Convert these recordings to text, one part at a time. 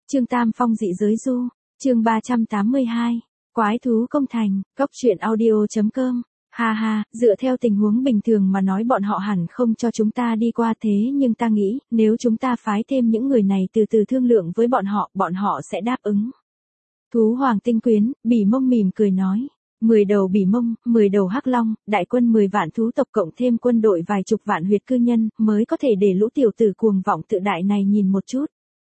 Chương Tam Phong dị giới du, chương 382, quái thú công thành, góc truyện audio.com. Ha ha, dựa theo tình huống bình thường mà nói bọn họ hẳn không cho chúng ta đi qua thế nhưng ta nghĩ, nếu chúng ta phái thêm những người này từ từ thương lượng với bọn họ sẽ đáp ứng. Thú Hoàng Tinh Quyến, Bỉ Mông mỉm cười nói. 10 đầu Bỉ Mông, 10 đầu Hắc Long, đại quân 10 vạn thú tộc cộng thêm quân đội vài chục vạn huyệt cư nhân, mới có thể để lũ tiểu tử cuồng vọng tự đại này nhìn một chút.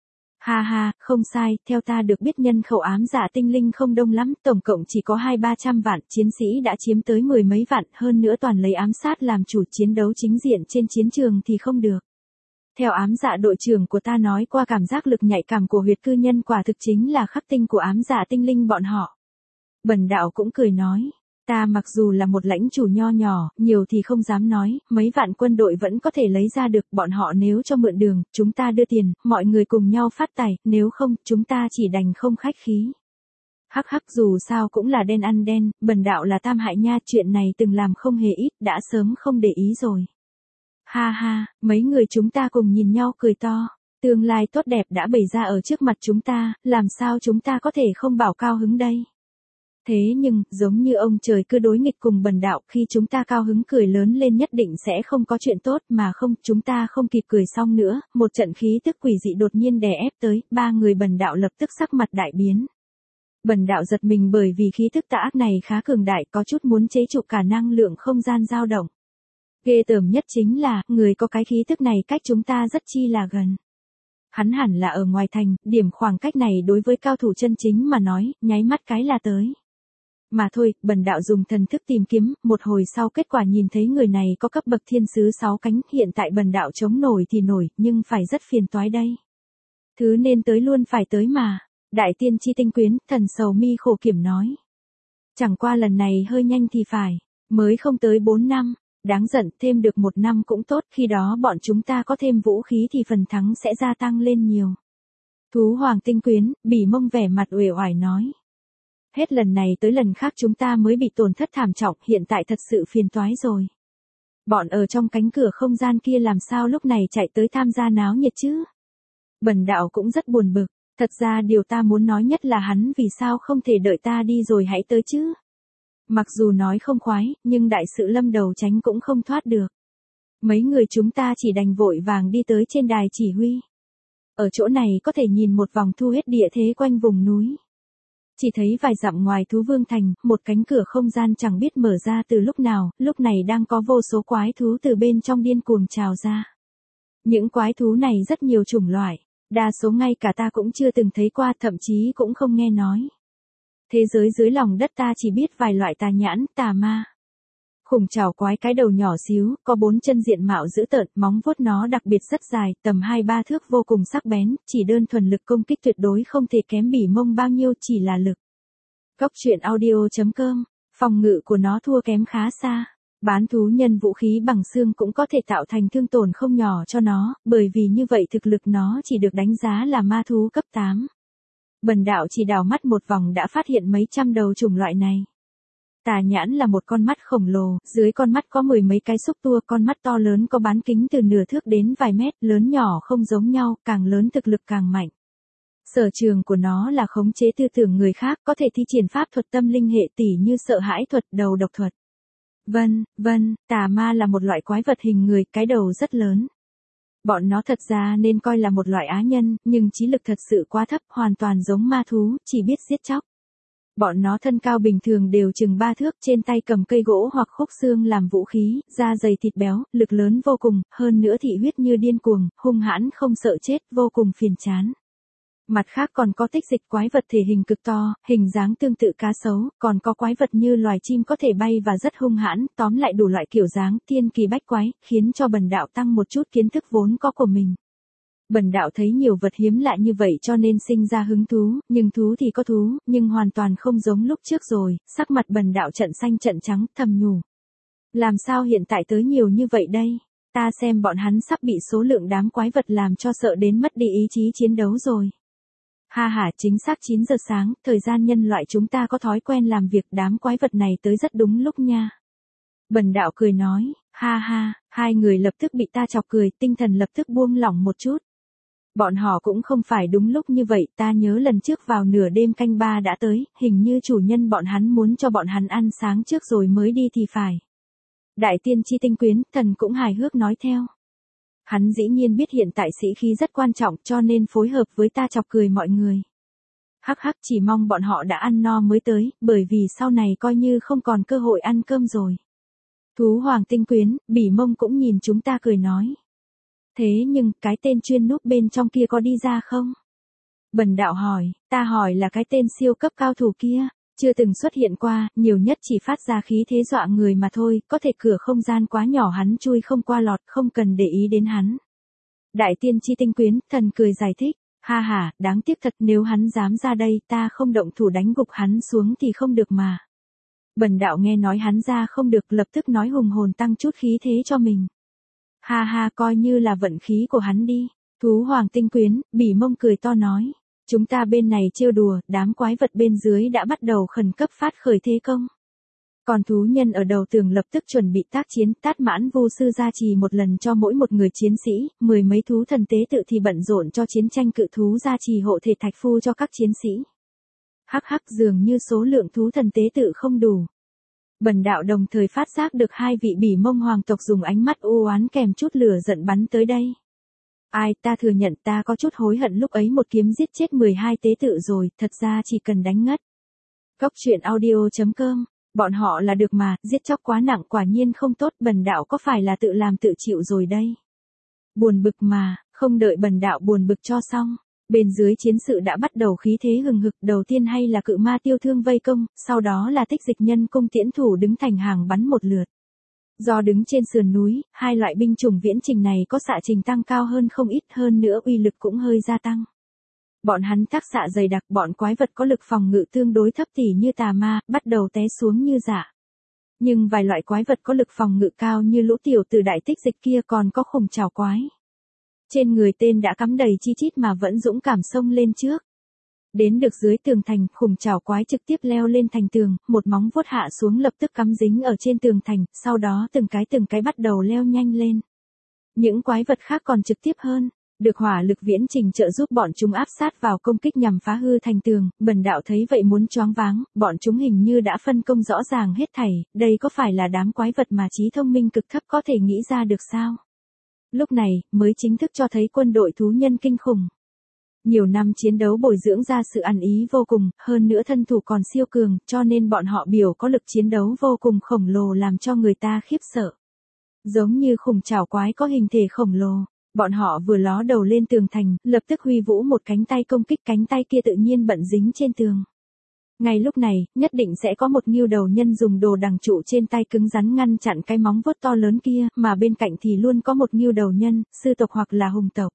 Ha ha, không sai, theo ta được biết nhân khẩu ám dạ tinh linh không đông lắm, tổng cộng chỉ có 200-300 vạn, chiến sĩ đã chiếm tới 10 mấy vạn, hơn nữa toàn lấy ám sát làm chủ, chiến đấu chính diện trên chiến trường thì không được. Theo ám dạ đội trưởng của ta nói qua, cảm giác lực nhạy cảm của huyệt cư nhân quả thực chính là khắc tinh của ám dạ tinh linh bọn họ. Bần đạo cũng cười nói. Ta mặc dù là một lãnh chủ nho nhỏ, nhiều thì không dám nói, mấy vạn quân đội vẫn có thể lấy ra được, bọn họ nếu cho mượn đường, chúng ta đưa tiền, mọi người cùng nhau phát tài, nếu không, chúng ta chỉ đành không khách khí. Hắc hắc, dù sao cũng là đen ăn đen, bần đạo là tam hại nha, chuyện này từng làm không hề ít, đã sớm không để ý rồi. Ha ha, mấy người chúng ta cùng nhìn nhau cười to, tương lai tốt đẹp đã bày ra ở trước mặt chúng ta, làm sao chúng ta có thể không bảo cao hứng đây. Thế nhưng, giống như ông trời cứ đối nghịch cùng bần đạo, khi chúng ta cao hứng cười lớn lên nhất định sẽ không có chuyện tốt, mà không, chúng ta không kịp cười xong nữa, một trận khí tức quỷ dị đột nhiên đè ép tới, ba người bần đạo lập tức sắc mặt đại biến. Bần đạo giật mình bởi vì khí tức tà ác này khá cường đại, có chút muốn chế trụ cả năng lượng không gian dao động. Ghê tởm nhất chính là, người có cái khí tức này cách chúng ta rất chi là gần. Hắn hẳn là ở ngoài thành, điểm khoảng cách này đối với cao thủ chân chính mà nói, nháy mắt cái là tới. Mà thôi, bần đạo dùng thần thức tìm kiếm, một hồi sau kết quả nhìn thấy người này có cấp bậc thiên sứ 6 cánh, hiện tại bần đạo chống nổi thì nổi, nhưng phải rất phiền toái đây. Thứ nên tới luôn phải tới mà. Đại tiên tri Tinh Quyến, thần sầu mi khổ kiểm nói. Chẳng qua lần này hơi nhanh thì phải, mới không tới 4 năm, đáng giận, thêm được 1 năm cũng tốt, khi đó bọn chúng ta có thêm vũ khí thì phần thắng sẽ gia tăng lên nhiều. Thú Hoàng Tinh Quyến, Bỉ Mông vẻ mặt uể oải nói. Hết lần này tới lần khác chúng ta mới bị tổn thất thảm trọng, hiện tại thật sự phiền toái rồi. Bọn ở trong cánh cửa không gian kia làm sao lúc này chạy tới tham gia náo nhiệt chứ? Bần đạo cũng rất buồn bực, thật ra điều ta muốn nói nhất là hắn vì sao không thể đợi ta đi rồi hãy tới chứ? Mặc dù nói không khoái, nhưng đại sự lâm đầu tránh cũng không thoát được. Mấy người chúng ta chỉ đành vội vàng đi tới trên đài chỉ huy. Ở chỗ này có thể nhìn một vòng thu hết địa thế quanh vùng núi. Chỉ thấy vài dặm ngoài Thú Vương Thành, một cánh cửa không gian chẳng biết mở ra từ lúc nào, lúc này đang có vô số quái thú từ bên trong điên cuồng trào ra. Những quái thú này rất nhiều chủng loại, đa số ngay cả ta cũng chưa từng thấy qua, thậm chí cũng không nghe nói. Thế giới dưới lòng đất ta chỉ biết vài loại tà nhãn, tà ma. Khủng trảo quái cái đầu nhỏ xíu, có 4 chân diện mạo dữ tợn, móng vuốt nó đặc biệt rất dài, tầm 2-3 thước vô cùng sắc bén, chỉ đơn thuần lực công kích tuyệt đối không thể kém Bỉ Mông bao nhiêu, chỉ là lực. Góc truyện audio.com, phòng ngự của nó thua kém khá xa. Bán thú nhân vũ khí bằng xương cũng có thể tạo thành thương tổn không nhỏ cho nó, bởi vì như vậy thực lực nó chỉ được đánh giá là ma thú cấp 8. Bần đạo chỉ đảo mắt một vòng đã phát hiện mấy trăm đầu chủng loại này. Tà nhãn là một con mắt khổng lồ, dưới con mắt có 10 mấy cái xúc tua, con mắt to lớn có bán kính từ nửa thước đến vài mét, lớn nhỏ không giống nhau, càng lớn thực lực càng mạnh. Sở trường của nó là khống chế tư tưởng người khác, có thể thi triển pháp thuật tâm linh hệ tỉ như sợ hãi thuật, đầu độc thuật. Vân, tà ma là một loại quái vật hình người, cái đầu rất lớn. Bọn nó thật ra nên coi là một loại á nhân, nhưng trí lực thật sự quá thấp, hoàn toàn giống ma thú, chỉ biết giết chóc. Bọn nó thân cao bình thường đều chừng 3 thước, trên tay cầm cây gỗ hoặc khúc xương làm vũ khí, da dày thịt béo, lực lớn vô cùng, hơn nữa thị huyết như điên cuồng, hung hãn không sợ chết, vô cùng phiền chán. Mặt khác còn có tích dịch quái vật thể hình cực to, hình dáng tương tự cá sấu, còn có quái vật như loài chim có thể bay và rất hung hãn, tóm lại đủ loại kiểu dáng, thiên kỳ bách quái, khiến cho bần đạo tăng một chút kiến thức vốn có của mình. Bần đạo thấy nhiều vật hiếm lạ như vậy cho nên sinh ra hứng thú, nhưng thú thì có thú, nhưng hoàn toàn không giống lúc trước rồi, sắc mặt bần đạo trận xanh trận trắng, thầm nhủ. Làm sao hiện tại tới nhiều như vậy đây? Ta xem bọn hắn sắp bị số lượng đám quái vật làm cho sợ đến mất đi ý chí chiến đấu rồi. Ha ha, chính xác 9 giờ sáng, thời gian nhân loại chúng ta có thói quen làm việc, đám quái vật này tới rất đúng lúc nha. Bần đạo cười nói, ha ha, hai người lập tức bị ta chọc cười, tinh thần lập tức buông lỏng một chút. Bọn họ cũng không phải đúng lúc như vậy, ta nhớ lần trước vào nửa đêm canh 3 đã tới, hình như chủ nhân bọn hắn muốn cho bọn hắn ăn sáng trước rồi mới đi thì phải. Đại tiên tri Tinh Quyến, thần cũng hài hước nói theo. Hắn dĩ nhiên biết hiện tại sĩ khí rất quan trọng cho nên phối hợp với ta chọc cười mọi người. Hắc hắc, chỉ mong bọn họ đã ăn no mới tới, bởi vì sau này coi như không còn cơ hội ăn cơm rồi. Thú Hoàng Tinh Quyến, Bỉ Mông cũng nhìn chúng ta cười nói. Thế nhưng, cái tên chuyên núp bên trong kia có đi ra không? Bần đạo hỏi, ta hỏi là cái tên siêu cấp cao thủ kia, chưa từng xuất hiện qua, nhiều nhất chỉ phát ra khí thế dọa người mà thôi, có thể cửa không gian quá nhỏ hắn chui không qua lọt, không cần để ý đến hắn. Đại tiên tri Tinh Quyến, thần cười giải thích, ha ha, đáng tiếc thật, nếu hắn dám ra đây, ta không động thủ đánh gục hắn xuống thì không được mà. Bần đạo nghe nói hắn ra không được, lập tức nói hùng hồn tăng chút khí thế cho mình. Ha ha, coi như là vận khí của hắn đi. Thú Hoàng Tinh Quyến, Bỉ Mông cười to nói. Chúng ta bên này trêu đùa, đám quái vật bên dưới đã bắt đầu khẩn cấp phát khởi thế công. Còn thú nhân ở đầu tường lập tức chuẩn bị tác chiến, Tát Mãn Vu sư gia trì một lần cho mỗi một người chiến sĩ, 10 mấy thú thần tế tự thì bận rộn cho chiến tranh cự thú gia trì hộ thể thạch phu cho các chiến sĩ. Hắc hắc, dường như số lượng thú thần tế tự không đủ. Bần đạo đồng thời phát giác được hai vị Bỉ Mông hoàng tộc dùng ánh mắt u oán kèm chút lửa giận bắn tới đây. Ai, ta thừa nhận ta có chút hối hận lúc ấy một kiếm giết chết 12 tế tự rồi, thật ra chỉ cần đánh ngất. Góc truyện audio.com, bọn họ là được mà, giết chóc quá nặng quả nhiên không tốt, bần đạo có phải là tự làm tự chịu rồi đây. Buồn bực mà, không đợi bần đạo buồn bực cho xong. Bên dưới chiến sự đã bắt đầu khí thế hừng hực, đầu tiên hay là cự ma Tiêu Thương vây công, sau đó là Tích Dịch Nhân cung tiễn thủ đứng thành hàng bắn một lượt. Do đứng trên sườn núi, hai loại binh chủng viễn trình này có xạ trình tăng cao hơn không ít, hơn nữa uy lực cũng hơi gia tăng. Bọn hắn tác xạ dày đặc, bọn quái vật có lực phòng ngự tương đối thấp tỉ như tà ma, bắt đầu té xuống như dạ. Nhưng vài loại quái vật có lực phòng ngự cao như lũ tiểu tử đại tích dịch kia còn có khủng trảo quái. Trên người tên đã cắm đầy chi chít mà vẫn dũng cảm xông lên trước. Đến được dưới tường thành, khủng trảo quái trực tiếp leo lên thành tường, một móng vuốt hạ xuống lập tức cắm dính ở trên tường thành, sau đó từng cái bắt đầu leo nhanh lên. Những quái vật khác còn trực tiếp hơn, được hỏa lực viễn trình trợ giúp bọn chúng áp sát vào công kích nhằm phá hư thành tường, bần đạo thấy vậy muốn choáng váng, bọn chúng hình như đã phân công rõ ràng hết thảy, đây có phải là đám quái vật mà trí thông minh cực thấp có thể nghĩ ra được sao? Lúc này, mới chính thức cho thấy quân đội thú nhân kinh khủng. Nhiều năm chiến đấu bồi dưỡng ra sự ăn ý vô cùng, hơn nữa thân thủ còn siêu cường, cho nên bọn họ biểu có lực chiến đấu vô cùng khổng lồ làm cho người ta khiếp sợ. Giống như khủng trảo quái có hình thể khổng lồ, bọn họ vừa ló đầu lên tường thành, lập tức huy vũ một cánh tay công kích, cánh tay kia tự nhiên bận dính trên tường. Ngay lúc này, nhất định sẽ có một nghêu đầu nhân dùng đồ đằng trụ trên tay cứng rắn ngăn chặn cái móng vuốt to lớn kia, mà bên cạnh thì luôn có một nghêu đầu nhân, sư tộc hoặc là hùng tộc.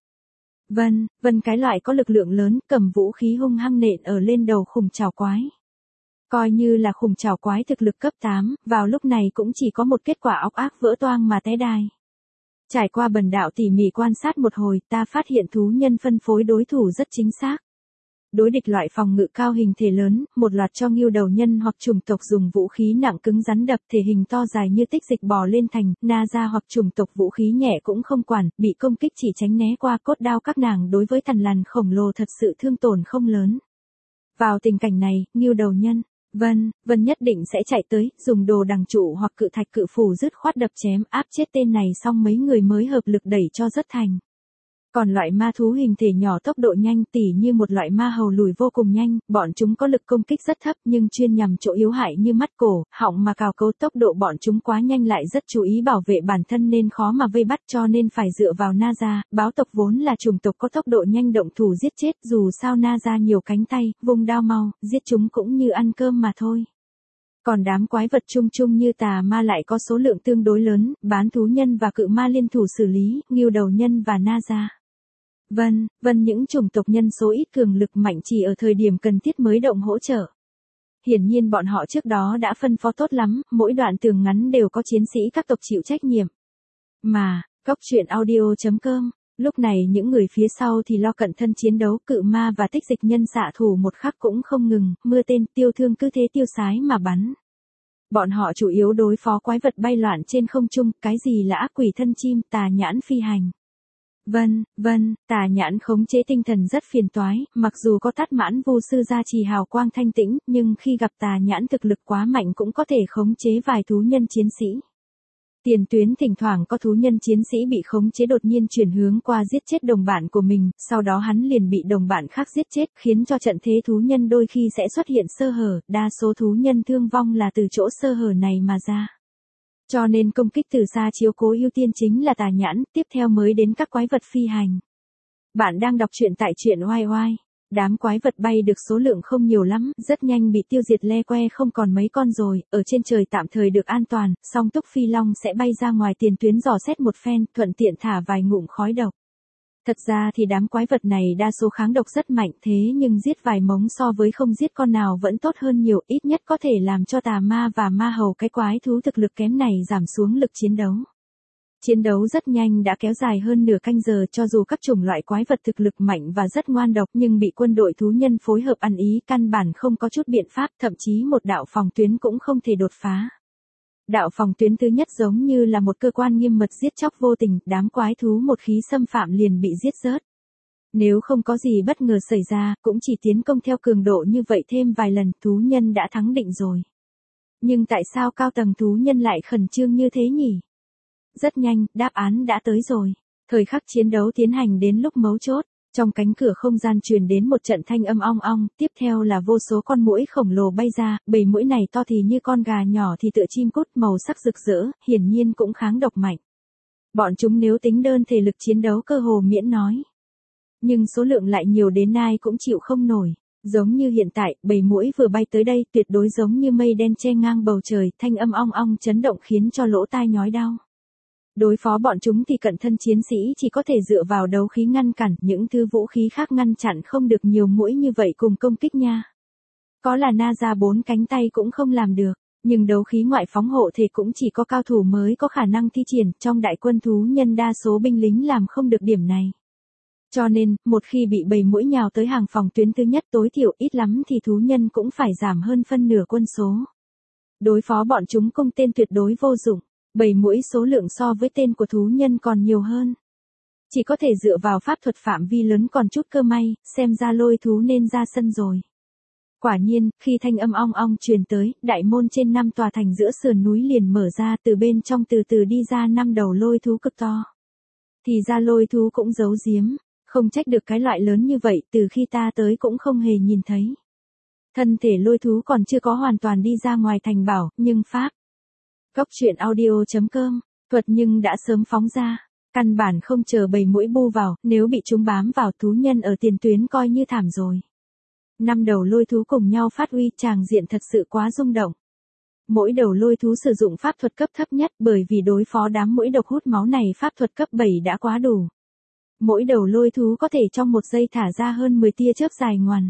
Vân cái loại có lực lượng lớn, cầm vũ khí hung hăng nện ở lên đầu khủng trảo quái. Coi như là khủng trảo quái thực lực cấp 8, vào lúc này cũng chỉ có một kết quả óc ác vỡ toang mà té đài. Trải qua bần đạo tỉ mỉ quan sát một hồi, ta phát hiện thú nhân phân phối đối thủ rất chính xác. Đối địch loại phòng ngự cao hình thể lớn, một loạt cho nghêu đầu nhân hoặc chủng tộc dùng vũ khí nặng cứng rắn đập, thể hình to dài như tích dịch bò lên thành, na ra hoặc chủng tộc vũ khí nhẹ cũng không quản, bị công kích chỉ tránh né qua cốt đao các nàng đối với thằn lằn khổng lồ thật sự thương tổn không lớn. Vào tình cảnh này, nghêu đầu nhân, Vân nhất định sẽ chạy tới, dùng đồ đằng trụ hoặc cự thạch cự phủ dứt khoát đập chém áp chết tên này xong mấy người mới hợp lực đẩy cho rất thành. Còn loại ma thú hình thể nhỏ tốc độ nhanh tỉ như một loại ma hầu lùi vô cùng nhanh, bọn chúng có lực công kích rất thấp nhưng chuyên nhằm chỗ yếu hại như mắt cổ, họng mà cào cấu, tốc độ bọn chúng quá nhanh lại rất chú ý bảo vệ bản thân nên khó mà vây bắt cho nên phải dựa vào na gia, báo tộc vốn là chủng tộc có tốc độ nhanh động thủ giết chết dù sao na gia nhiều cánh tay, vùng đao mau, giết chúng cũng như ăn cơm mà thôi. Còn đám quái vật chung chung như tà ma lại có số lượng tương đối lớn, bán thú nhân và cự ma liên thủ xử lý, nghêu đầu nhân và na gia. Những chủng tộc nhân số ít cường lực mạnh chỉ ở thời điểm cần thiết mới động hỗ trợ. Hiển nhiên bọn họ trước đó đã phân phó tốt lắm, mỗi đoạn tường ngắn đều có chiến sĩ các tộc chịu trách nhiệm. Mà, góc truyện audio.com, lúc này những người phía sau thì lo cận thân chiến đấu, cự ma và tích dịch nhân xạ thủ một khắc cũng không ngừng, mưa tên tiêu thương cứ thế tiêu sái mà bắn. Bọn họ chủ yếu đối phó quái vật bay loạn trên không trung, cái gì là ác quỷ thân chim, tà nhãn phi hành. Vâng, tà nhãn khống chế tinh thần rất phiền toái, mặc dù có Tát Mãn Vu sư gia trì hào quang thanh tĩnh, nhưng khi gặp tà nhãn thực lực quá mạnh cũng có thể khống chế vài thú nhân chiến sĩ. Tiền tuyến thỉnh thoảng có thú nhân chiến sĩ bị khống chế đột nhiên chuyển hướng qua giết chết đồng bạn của mình, sau đó hắn liền bị đồng bạn khác giết chết, khiến cho trận thế thú nhân đôi khi sẽ xuất hiện sơ hở, đa số thú nhân thương vong là từ chỗ sơ hở này mà ra. Cho nên công kích từ xa chiếu cố ưu tiên chính là tà nhãn, tiếp theo mới đến các quái vật phi hành. Bạn đang đọc truyện tại truyện oai oai. Đám quái vật bay được số lượng không nhiều lắm, rất nhanh bị tiêu diệt le que không còn mấy con rồi, ở trên trời tạm thời được an toàn, song Túc Phi Long sẽ bay ra ngoài tiền tuyến dò xét một phen, thuận tiện thả vài ngụm khói độc. Thật ra thì đám quái vật này đa số kháng độc rất mạnh thế nhưng giết vài mống so với không giết con nào vẫn tốt hơn nhiều, ít nhất có thể làm cho tà ma và ma hầu cái quái thú thực lực kém này giảm xuống lực chiến đấu. Chiến đấu rất nhanh đã kéo dài hơn nửa canh giờ, cho dù các chủng loại quái vật thực lực mạnh và rất ngoan độc nhưng bị quân đội thú nhân phối hợp ăn ý, căn bản không có chút biện pháp, thậm chí một đạo phòng tuyến cũng không thể đột phá. Đạo phòng tuyến thứ nhất giống như là một cơ quan nghiêm mật giết chóc vô tình, đám quái thú một khí xâm phạm liền bị giết rớt. Nếu không có gì bất ngờ xảy ra, cũng chỉ tiến công theo cường độ như vậy thêm vài lần, thú nhân đã thắng định rồi. Nhưng tại sao cao tầng thú nhân lại khẩn trương như thế nhỉ? Rất nhanh, đáp án đã tới rồi. Thời khắc chiến đấu tiến hành đến lúc mấu chốt, trong cánh cửa không gian truyền đến một trận thanh âm ong ong, tiếp theo là vô số con muỗi khổng lồ bay ra, bầy muỗi này to thì như con gà nhỏ thì tựa chim cút, màu sắc rực rỡ, hiển nhiên cũng kháng độc mạnh. Bọn chúng nếu tính đơn thể lực chiến đấu cơ hồ miễn nói. Nhưng số lượng lại nhiều đến ai cũng chịu không nổi. Giống như hiện tại, bầy muỗi vừa bay tới đây, tuyệt đối giống như mây đen che ngang bầu trời, thanh âm ong ong chấn động khiến cho lỗ tai nhói đau. Đối phó bọn chúng thì cận thân chiến sĩ chỉ có thể dựa vào đấu khí ngăn cản, những thứ vũ khí khác ngăn chặn không được nhiều muỗi như vậy cùng công kích nha. Có là na ra 4 cánh tay cũng không làm được, nhưng đấu khí ngoại phóng hộ thể cũng chỉ có cao thủ mới có khả năng thi triển, trong đại quân thú nhân đa số binh lính làm không được điểm này. Cho nên, một khi bị bầy muỗi nhào tới hàng phòng tuyến thứ nhất tối thiểu ít lắm thì thú nhân cũng phải giảm hơn phân nửa quân số. Đối phó bọn chúng cung tên tuyệt đối vô dụng. Bầy muỗi số lượng so với tên của thú nhân còn nhiều hơn. Chỉ có thể dựa vào pháp thuật phạm vi lớn còn chút cơ may, xem ra lôi thú nên ra sân rồi. Quả nhiên, khi thanh âm ong ong truyền tới, đại môn trên 5 tòa thành giữa sườn núi liền mở ra, từ bên trong từ từ đi ra 5 đầu lôi thú cực to. Thì ra lôi thú cũng giấu giếm, không trách được cái loại lớn như vậy, từ khi ta tới cũng không hề nhìn thấy. Thân thể lôi thú còn chưa có hoàn toàn đi ra ngoài thành bảo, nhưng pháp. Góc truyện audio.com, thuật nhưng đã sớm phóng ra, căn bản không chờ bầy muỗi bu vào, nếu bị chúng bám vào thú nhân ở tiền tuyến coi như thảm rồi. 5 đầu lôi thú cùng nhau phát uy, tràng diện thật sự quá rung động. Mỗi đầu lôi thú sử dụng pháp thuật cấp thấp nhất, bởi vì đối phó đám muỗi độc hút máu này pháp thuật cấp 7 đã quá đủ. Mỗi đầu lôi thú có thể trong một giây thả ra hơn 10 tia chớp dài ngoằn.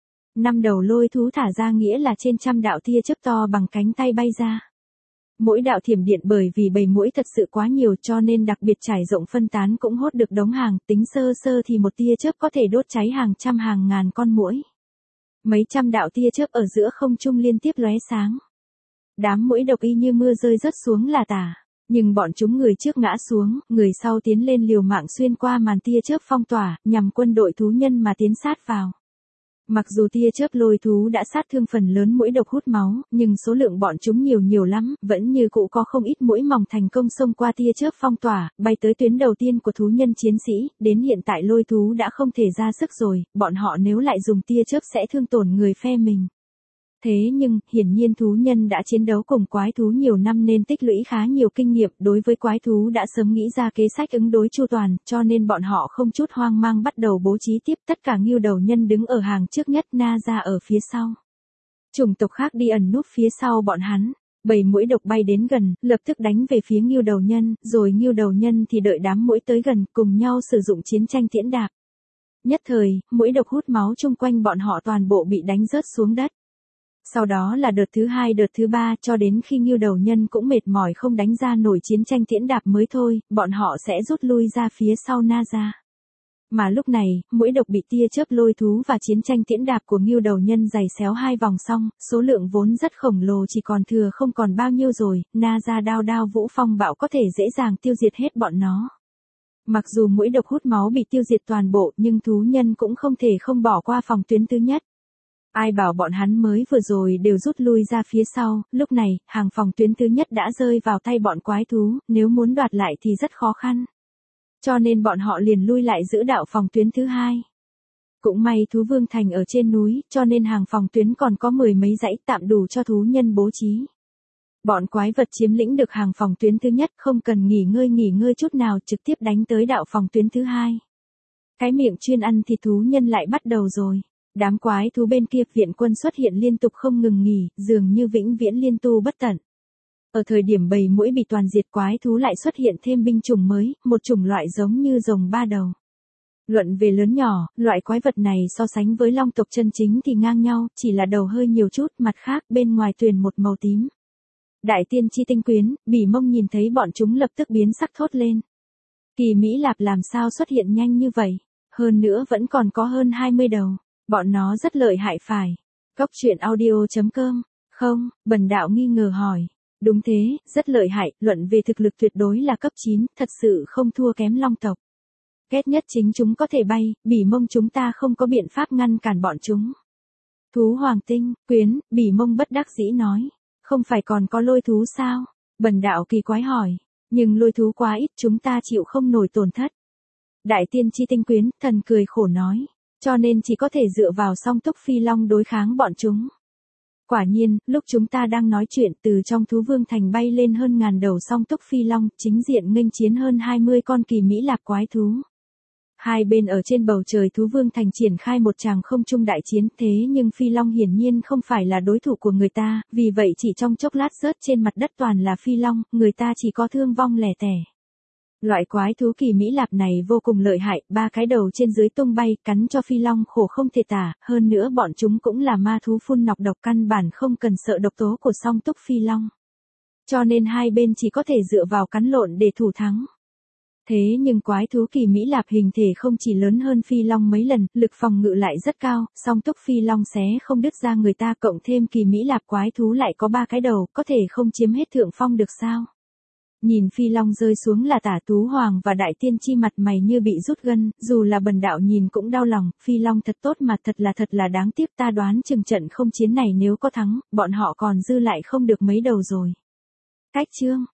5 đầu lôi thú thả ra nghĩa là trên trăm đạo tia chớp to bằng cánh tay bay ra. Mỗi đạo thiểm điện bởi vì bầy muỗi thật sự quá nhiều cho nên đặc biệt trải rộng phân tán cũng hốt được đống hàng, tính sơ sơ thì một tia chớp có thể đốt cháy hàng trăm hàng ngàn con muỗi. Mấy trăm đạo tia chớp ở giữa không trung liên tiếp lóe sáng. Đám muỗi độc y như mưa rơi rớt xuống là tả, nhưng bọn chúng người trước ngã xuống, người sau tiến lên liều mạng xuyên qua màn tia chớp phong tỏa, nhằm quân đội thú nhân mà tiến sát vào. Mặc dù tia chớp lôi thú đã sát thương phần lớn muỗi độc hút máu, nhưng số lượng bọn chúng nhiều lắm, vẫn như cũ có không ít muỗi mỏng thành công xông qua tia chớp phong tỏa, bay tới tuyến đầu tiên của thú nhân chiến sĩ, đến hiện tại lôi thú đã không thể ra sức rồi, bọn họ nếu lại dùng tia chớp sẽ thương tổn người phe mình. Thế nhưng, hiển nhiên thú nhân đã chiến đấu cùng quái thú nhiều năm nên tích lũy khá nhiều kinh nghiệm, đối với quái thú đã sớm nghĩ ra kế sách ứng đối chu toàn, cho nên bọn họ không chút hoang mang bắt đầu bố trí tiếp, tất cả ngưu đầu nhân đứng ở hàng trước nhất, na ra ở phía sau. Chủng tộc khác đi ẩn núp phía sau bọn hắn. Bầy muỗi độc bay đến gần, lập tức đánh về phía ngưu đầu nhân, rồi ngưu đầu nhân thì đợi đám muỗi tới gần, cùng nhau sử dụng chiến tranh tiễn đạp. Nhất thời, muỗi độc hút máu chung quanh bọn họ toàn bộ bị đánh rớt xuống đất. Sau đó là đợt thứ 2 đợt thứ 3 cho đến khi ngưu đầu nhân cũng mệt mỏi không đánh ra nổi chiến tranh tiễn đạp mới thôi, bọn họ sẽ rút lui ra phía sau na ra. Mà lúc này, muỗi độc bị tia chớp lôi thú và chiến tranh tiễn đạp của ngưu đầu nhân giày xéo 2 vòng xong, số lượng vốn rất khổng lồ chỉ còn thừa không còn bao nhiêu rồi, na ra đao vũ phong bạo có thể dễ dàng tiêu diệt hết bọn nó. Mặc dù muỗi độc hút máu bị tiêu diệt toàn bộ nhưng thú nhân cũng không thể không bỏ qua phòng tuyến thứ nhất. Ai bảo bọn hắn mới vừa rồi đều rút lui ra phía sau, lúc này, hàng phòng tuyến thứ nhất đã rơi vào tay bọn quái thú, nếu muốn đoạt lại thì rất khó khăn. Cho nên bọn họ liền lui lại giữ đạo phòng tuyến thứ hai. Cũng may thú vương thành ở trên núi, cho nên hàng phòng tuyến còn có 10 mấy dãy tạm đủ cho thú nhân bố trí. Bọn quái vật chiếm lĩnh được hàng phòng tuyến thứ nhất không cần nghỉ ngơi chút nào trực tiếp đánh tới đạo phòng tuyến thứ hai. Cái miệng chuyên ăn thịt thú nhân lại bắt đầu rồi. Đám quái thú bên kia viện quân xuất hiện liên tục không ngừng nghỉ, dường như vĩnh viễn liên tu bất tận. Ở thời điểm bầy muỗi bị toàn diệt quái thú lại xuất hiện thêm binh chủng mới, một chủng loại giống như rồng ba đầu. Luận về lớn nhỏ, loại quái vật này so sánh với long tộc chân chính thì ngang nhau, chỉ là đầu hơi nhiều chút, mặt khác bên ngoài tuyền một màu tím. Đại tiên tri tinh quyến, Bỉ Mông nhìn thấy bọn chúng lập tức biến sắc thốt lên. Kỳ Mỹ Lạp làm sao xuất hiện nhanh như vậy, hơn nữa vẫn còn có hơn 20 đầu, bọn nó rất lợi hại phải. Cốc truyện audio.com, không, bần đạo nghi ngờ hỏi. Đúng thế, rất lợi hại, luận về thực lực tuyệt đối là cấp 9, thật sự không thua kém long tộc. Ghét nhất chính chúng có thể bay, Bỉ Mông chúng ta không có biện pháp ngăn cản bọn chúng. Thú hoàng tinh, quyến, Bỉ Mông bất đắc dĩ nói. Không phải còn có lôi thú sao? Bần đạo kỳ quái hỏi. Nhưng lôi thú quá ít chúng ta chịu không nổi tổn thất. Đại tiên tri tinh quyến, thần cười khổ nói. Cho nên chỉ có thể dựa vào song túc phi long đối kháng bọn chúng. Quả nhiên, lúc chúng ta đang nói chuyện từ trong thú vương thành bay lên hơn ngàn đầu song túc phi long, chính diện nghênh chiến hơn 20 con kỳ Mỹ Lạp quái thú. Hai bên ở trên bầu trời thú vương thành triển khai một tràng không trung đại chiến, thế nhưng phi long hiển nhiên không phải là đối thủ của người ta, vì vậy chỉ trong chốc lát rớt trên mặt đất toàn là phi long, người ta chỉ có thương vong lẻ tẻ. Loại quái thú kỳ Mỹ Lạp này vô cùng lợi hại, 3 cái đầu trên dưới tung bay, cắn cho phi long khổ không thể tả, hơn nữa bọn chúng cũng là ma thú phun nọc độc căn bản không cần sợ độc tố của song túc phi long. Cho nên hai bên chỉ có thể dựa vào cắn lộn để thủ thắng. Thế nhưng quái thú kỳ Mỹ Lạp hình thể không chỉ lớn hơn phi long mấy lần, lực phòng ngự lại rất cao, song túc phi long xé không đứt ra người ta cộng thêm kỳ Mỹ Lạp quái thú lại có 3 cái đầu, có thể không chiếm hết thượng phong được sao? Nhìn phi long rơi xuống là tả tú hoàng và đại tiên chi mặt mày như bị rút gân, dù là bần đạo nhìn cũng đau lòng, phi long thật tốt mà thật là đáng tiếc ta đoán chừng trận không chiến này nếu có thắng, bọn họ còn dư lại không được mấy đầu rồi. Cách chương